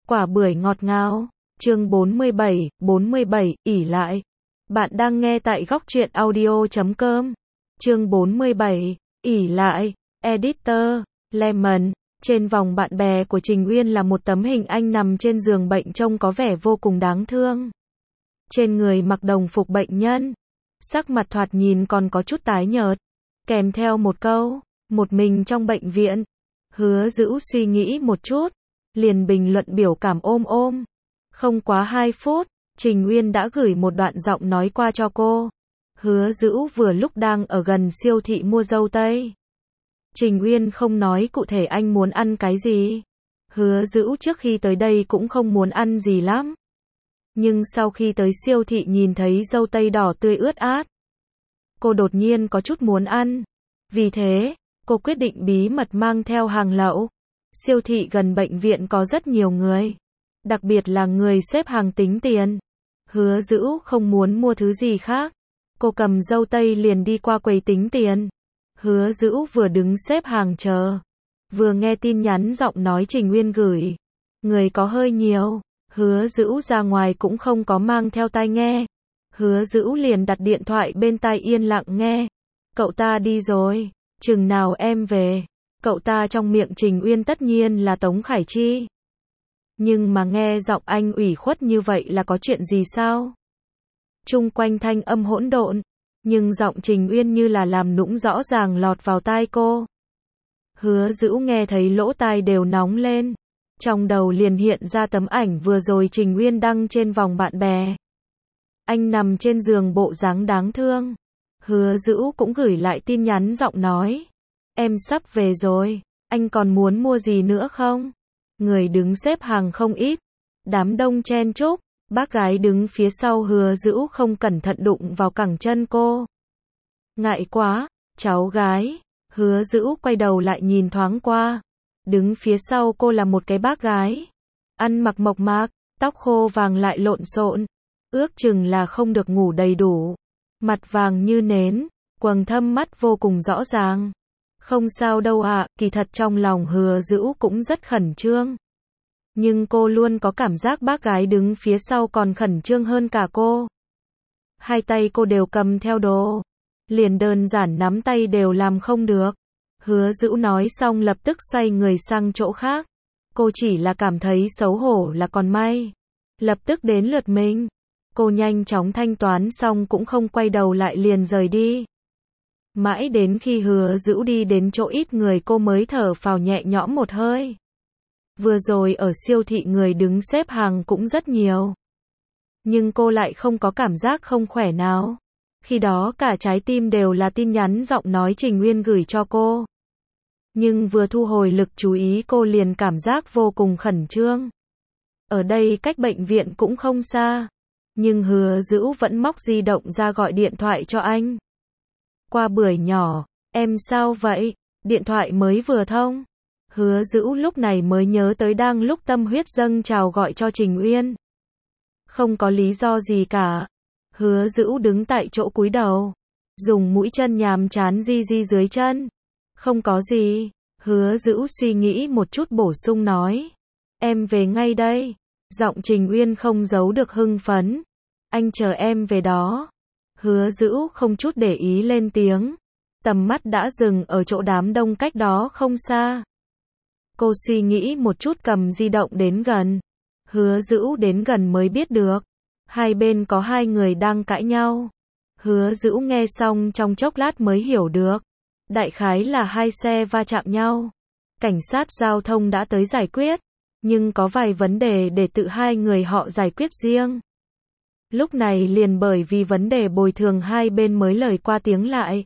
Quả bưởi ngọt ngào. Chương 47, ỷ lại. Bạn đang nghe tại góc truyện audio.com. Chương 47, ỷ lại. Editor, Lemon. Trên vòng bạn bè của Trình Uyên là một tấm hình anh nằm trên giường bệnh trông có vẻ vô cùng đáng thương. Trên người mặc đồng phục bệnh nhân. Sắc mặt thoạt nhìn còn có chút tái nhợt. Kèm theo một câu, một mình trong bệnh viện. Hứa Dữu suy nghĩ một chút, liền bình luận biểu cảm ôm. Không quá 2 phút, Trình Uyên đã gửi một đoạn giọng nói qua cho cô. Hứa Dữu vừa lúc đang ở gần siêu thị mua dâu tây. Trình Uyên không nói cụ thể anh muốn ăn cái gì. Hứa Dữu trước khi tới đây cũng không muốn ăn gì lắm. Nhưng sau khi tới siêu thị nhìn thấy dâu tây đỏ tươi ướt át, cô đột nhiên có chút muốn ăn. Vì thế, cô quyết định bí mật mang theo hàng lậu. Siêu thị gần bệnh viện có rất nhiều người, đặc biệt là người xếp hàng tính tiền. Hứa Dữu không muốn mua thứ gì khác. Cô cầm dâu tây liền đi qua quầy tính tiền. Hứa Dữu vừa đứng xếp hàng chờ, vừa nghe tin nhắn giọng nói Trình Uyên gửi. Người có hơi nhiều. Hứa Dữu ra ngoài cũng không có mang theo tai nghe. Hứa Dữu liền đặt điện thoại bên tai yên lặng nghe. Cậu ta đi rồi, chừng nào em về? Cậu ta trong miệng Trình Uyên tất nhiên là Tống Khải Chi. Nhưng mà nghe giọng anh ủy khuất như vậy là có chuyện gì sao? Chung quanh thanh âm hỗn độn, nhưng giọng Trình Uyên như là làm nũng rõ ràng lọt vào tai cô. Hứa Dữu nghe thấy lỗ tai đều nóng lên. Trong đầu liền hiện ra tấm ảnh vừa rồi Trình Uyên đăng trên vòng bạn bè. Anh nằm trên giường bộ dáng đáng thương. Hứa Dữu cũng gửi lại tin nhắn giọng nói. Em sắp về rồi, anh còn muốn mua gì nữa không? Người đứng xếp hàng không ít. Đám đông chen chúc, bác gái đứng phía sau Hứa Dữu không cẩn thận đụng vào cẳng chân cô. Ngại quá, cháu gái. Hứa Dữu quay đầu lại nhìn thoáng qua. Đứng phía sau cô là một cái bác gái. Ăn mặc mộc mạc, tóc khô vàng lại lộn xộn. Ước chừng là không được ngủ đầy đủ. Mặt vàng như nến, quầng thâm mắt vô cùng rõ ràng. Không sao đâu ạ, kỳ thật trong lòng Hứa Dữu cũng rất khẩn trương. Nhưng cô luôn có cảm giác bác gái đứng phía sau còn khẩn trương hơn cả cô. Hai tay cô đều cầm theo đồ. Liền đơn giản nắm tay đều làm không được. Hứa Dữu nói xong lập tức xoay người sang chỗ khác. Cô chỉ là cảm thấy xấu hổ là còn may. Lập tức đến lượt mình. Cô nhanh chóng thanh toán xong cũng không quay đầu lại liền rời đi. Mãi đến khi Hứa Dữu đi đến chỗ ít người cô mới thở phào nhẹ nhõm một hơi. Vừa rồi ở siêu thị người đứng xếp hàng cũng rất nhiều. Nhưng cô lại không có cảm giác không khỏe nào. Khi đó cả trái tim đều là tin nhắn giọng nói Trình Uyên gửi cho cô. Nhưng vừa thu hồi lực chú ý cô liền cảm giác vô cùng khẩn trương. Ở đây cách bệnh viện cũng không xa. Nhưng Hứa Dữu vẫn móc di động ra gọi điện thoại cho anh. Qua bưởi nhỏ, em sao vậy? Điện thoại mới vừa thông. Hứa Dữu lúc này mới nhớ tới đang lúc tâm huyết dâng trào gọi cho Trình Uyên. Không có lý do gì cả. Hứa Dữu đứng tại chỗ cúi đầu. Dùng mũi chân nhàm chán di dưới chân. Không có gì. Hứa Dữu suy nghĩ một chút bổ sung nói. Em về ngay đây. Giọng Trình Uyên không giấu được hưng phấn. Anh chờ em về đó. Hứa Dữu không chút để ý lên tiếng. Tầm mắt đã dừng ở chỗ đám đông cách đó không xa. Cô suy nghĩ một chút cầm di động đến gần. Hứa Dữu đến gần mới biết được. Hai bên có hai người đang cãi nhau. Hứa Dữu nghe xong trong chốc lát mới hiểu được. Đại khái là hai xe va chạm nhau. Cảnh sát giao thông đã tới giải quyết. Nhưng có vài vấn đề để tự hai người họ giải quyết riêng. Lúc này liền bởi vì vấn đề bồi thường hai bên mới lời qua tiếng lại.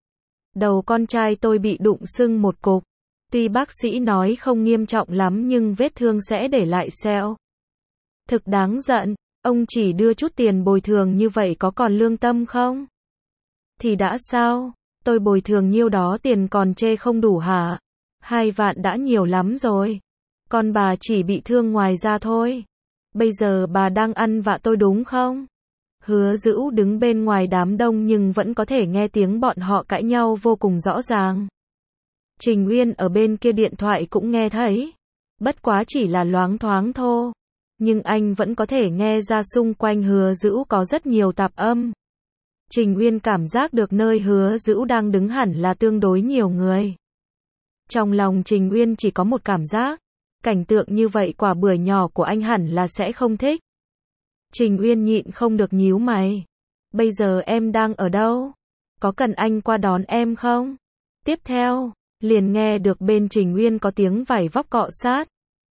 Đầu con trai tôi bị đụng sưng một cục. Tuy bác sĩ nói không nghiêm trọng lắm nhưng vết thương sẽ để lại sẹo. Thực đáng giận, ông chỉ đưa chút tiền bồi thường như vậy có còn lương tâm không? Thì đã sao, tôi bồi thường nhiêu đó tiền còn chê không đủ hả? 2 vạn đã nhiều lắm rồi. Con bà chỉ bị thương ngoài da thôi. Bây giờ bà đang ăn vạ tôi đúng không? Hứa Dữu đứng bên ngoài đám đông nhưng vẫn có thể nghe tiếng bọn họ cãi nhau vô cùng rõ ràng. Trình Uyên ở bên kia điện thoại cũng nghe thấy. Bất quá chỉ là loáng thoáng thôi. Nhưng anh vẫn có thể nghe ra xung quanh Hứa Dữu có rất nhiều tạp âm. Trình Uyên cảm giác được nơi Hứa Dữu đang đứng hẳn là tương đối nhiều người. Trong lòng Trình Uyên chỉ có một cảm giác, cảnh tượng như vậy quả bưởi nhỏ của anh hẳn là sẽ không thích. Trình Uyên nhịn không được nhíu mày. Bây giờ em đang ở đâu? Có cần anh qua đón em không? Tiếp theo, liền nghe được bên Trình Uyên có tiếng vải vóc cọ sát.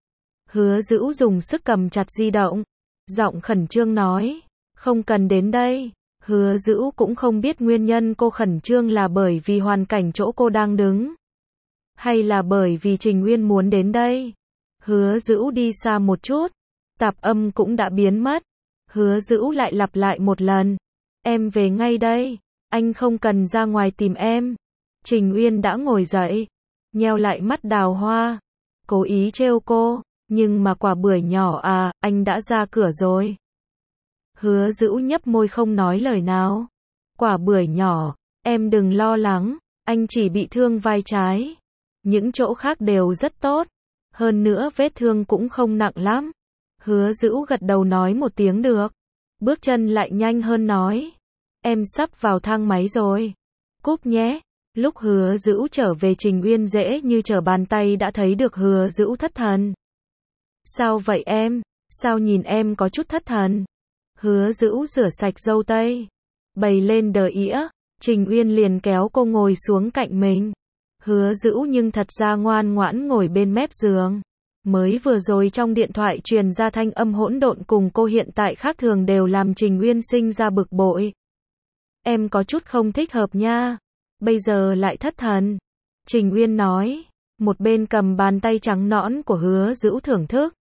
Hứa Dữu dùng sức cầm chặt di động, giọng khẩn trương nói, không cần đến đây. Hứa Dữu cũng không biết nguyên nhân cô khẩn trương là bởi vì hoàn cảnh chỗ cô đang đứng, hay là bởi vì Trình Uyên muốn đến đây. Hứa Dữu đi xa một chút, tạp âm cũng đã biến mất. Hứa Dữu lại lặp lại một lần, em về ngay đây, anh không cần ra ngoài tìm em. Trình Uyên đã ngồi dậy, nheo lại mắt đào hoa, cố ý trêu cô, nhưng mà quả bưởi nhỏ à, anh đã ra cửa rồi. Hứa Dữu nhấp môi không nói lời nào. Quả bưởi nhỏ, em đừng lo lắng, anh chỉ bị thương vai trái. Những chỗ khác đều rất tốt, hơn nữa vết thương cũng không nặng lắm. Hứa Dữu gật đầu nói một tiếng được, bước chân lại nhanh hơn nói, em sắp vào thang máy rồi, cúp nhé. Lúc Hứa Dữu trở về Trình Uyên dễ như trở bàn tay đã thấy được Hứa Dữu thất thần. Sao vậy em, sao nhìn em có chút thất thần? Hứa Dữu rửa sạch râu tây, bày lên đờ ĩa, Trình Uyên liền kéo cô ngồi xuống cạnh mình. Hứa Dữu nhưng thật ra ngoan ngoãn ngồi bên mép giường. Mới vừa rồi trong điện thoại truyền ra thanh âm hỗn độn cùng cô hiện tại khác thường đều làm Trình Uyên sinh ra bực bội. Em có chút không thích hợp nha, bây giờ lại thất thần. Trình Uyên nói, một bên cầm bàn tay trắng nõn của Hứa Dữu thưởng thức.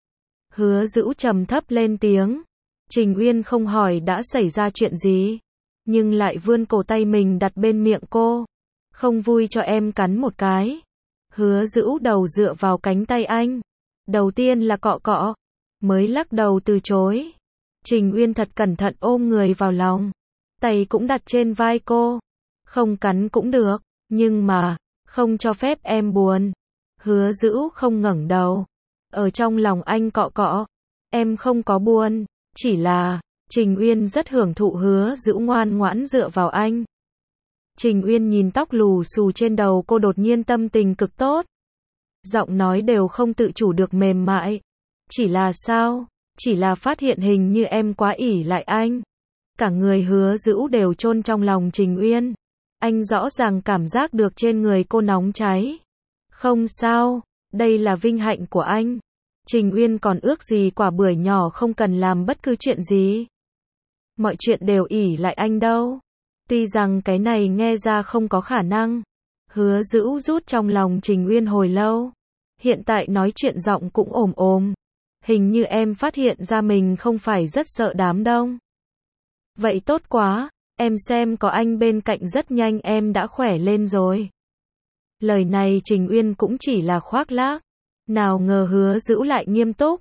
Hứa Dữu trầm thấp lên tiếng. Trình Uyên không hỏi đã xảy ra chuyện gì, nhưng lại vươn cổ tay mình đặt bên miệng cô. Không vui cho em cắn một cái. Hứa Dữu đầu dựa vào cánh tay anh. Đầu tiên là cọ cọ, mới lắc đầu từ chối. Trình Uyên thật cẩn thận ôm người vào lòng. Tay cũng đặt trên vai cô. Không cắn cũng được, nhưng mà, không cho phép em buồn. Hứa Dữu không ngẩng đầu. Ở trong lòng anh cọ cọ. Em không có buồn, chỉ là, Trình Uyên rất hưởng thụ Hứa Dữu ngoan ngoãn dựa vào anh. Trình Uyên nhìn tóc lù xù trên đầu cô đột nhiên tâm tình cực tốt. Giọng nói đều không tự chủ được mềm mại. Chỉ là sao? Chỉ là phát hiện hình như em quá ỷ lại anh. Cả người Hứa Dữu đều chôn trong lòng Trình Uyên. Anh rõ ràng cảm giác được trên người cô nóng cháy. Không sao, đây là vinh hạnh của anh. Trình Uyên còn ước gì quả bưởi nhỏ không cần làm bất cứ chuyện gì. Mọi chuyện đều ỷ lại anh đâu. Tuy rằng cái này nghe ra không có khả năng. Hứa Dữu rút trong lòng Trình Uyên hồi lâu. Hiện tại nói chuyện giọng cũng ồm ồm. Hình như em phát hiện ra mình không phải rất sợ đám đông. Vậy tốt quá, em xem có anh bên cạnh rất nhanh em đã khỏe lên rồi. Lời này Trình Uyên cũng chỉ là khoác lác. Nào ngờ Hứa Dữu lại nghiêm túc.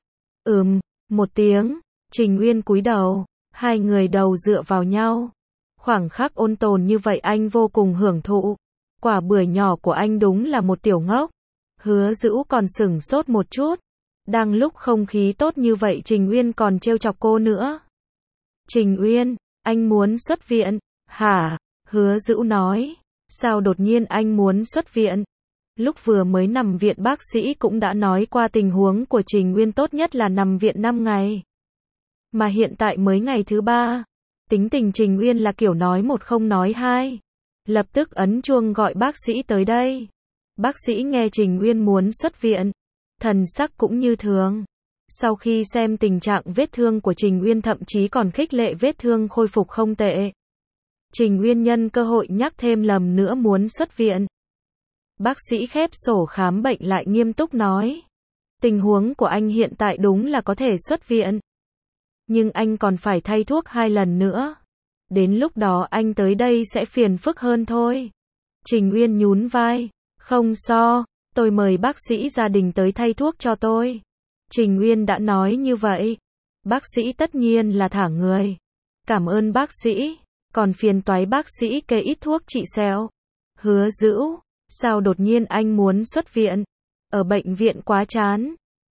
Một tiếng, Trình Uyên cúi đầu, hai người đầu dựa vào nhau. Khoảng khắc ôn tồn như vậy anh vô cùng hưởng thụ. Quả bưởi nhỏ của anh đúng là một tiểu ngốc. Hứa Dữu còn sửng sốt một chút. Đang lúc không khí tốt như vậy Trình Uyên còn trêu chọc cô nữa. Trình Uyên, anh muốn xuất viện. Hả? Hứa Dữu nói. Sao đột nhiên anh muốn xuất viện? Lúc vừa mới nằm viện bác sĩ cũng đã nói qua tình huống của Trình Uyên tốt nhất là nằm viện 5 ngày. Mà hiện tại mới ngày thứ 3. Tính tình Trình Uyên là kiểu nói một không nói hai. Lập tức ấn chuông gọi bác sĩ tới đây. Bác sĩ nghe Trình Uyên muốn xuất viện. Thần sắc cũng như thường. Sau khi xem tình trạng vết thương của Trình Uyên thậm chí còn khích lệ vết thương khôi phục không tệ. Trình Uyên nhân cơ hội nhắc thêm lần nữa muốn xuất viện. Bác sĩ khép sổ khám bệnh lại nghiêm túc nói. Tình huống của anh hiện tại đúng là có thể xuất viện. Nhưng anh còn phải thay thuốc 2 lần nữa. Đến lúc đó anh tới đây sẽ phiền phức hơn thôi. Trình Uyên nhún vai. Không sao, tôi mời bác sĩ gia đình tới thay thuốc cho tôi. Trình Uyên đã nói như vậy. Bác sĩ tất nhiên là thả người. Cảm ơn bác sĩ. Còn phiền toái bác sĩ kê ít thuốc trị sẹo. Hứa Dữu. Sao đột nhiên anh muốn xuất viện? Ở bệnh viện quá chán.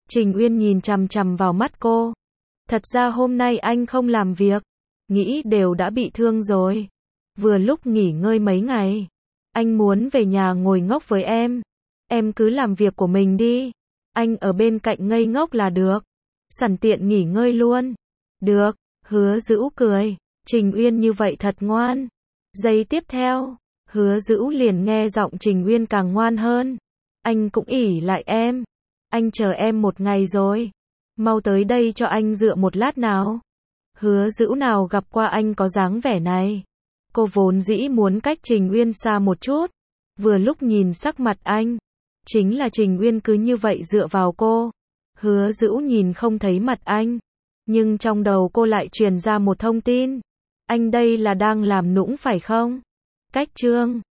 Trình Uyên nhìn chằm chằm vào mắt cô. Thật ra hôm nay anh không làm việc, nghĩ đều đã bị thương rồi. Vừa lúc nghỉ ngơi mấy ngày, anh muốn về nhà ngồi ngốc với em cứ làm việc của mình đi. Anh ở bên cạnh ngây ngốc là được. Sẵn tiện nghỉ ngơi luôn. Được, Hứa Dữu cười. Trình Uyên như vậy thật ngoan. Giây tiếp theo, Hứa Dữu liền nghe giọng Trình Uyên càng ngoan hơn. Anh cũng ỷ lại em. Anh chờ em một ngày rồi. Mau tới đây cho anh dựa một lát nào. Hứa Dữu nào gặp qua anh có dáng vẻ này. Cô vốn dĩ muốn cách Trình Uyên xa một chút. Vừa lúc nhìn sắc mặt anh, chính là Trình Uyên cứ như vậy dựa vào cô. Hứa Dữu nhìn không thấy mặt anh, nhưng trong đầu cô lại truyền ra một thông tin. Anh đây là đang làm nũng phải không? Cách chương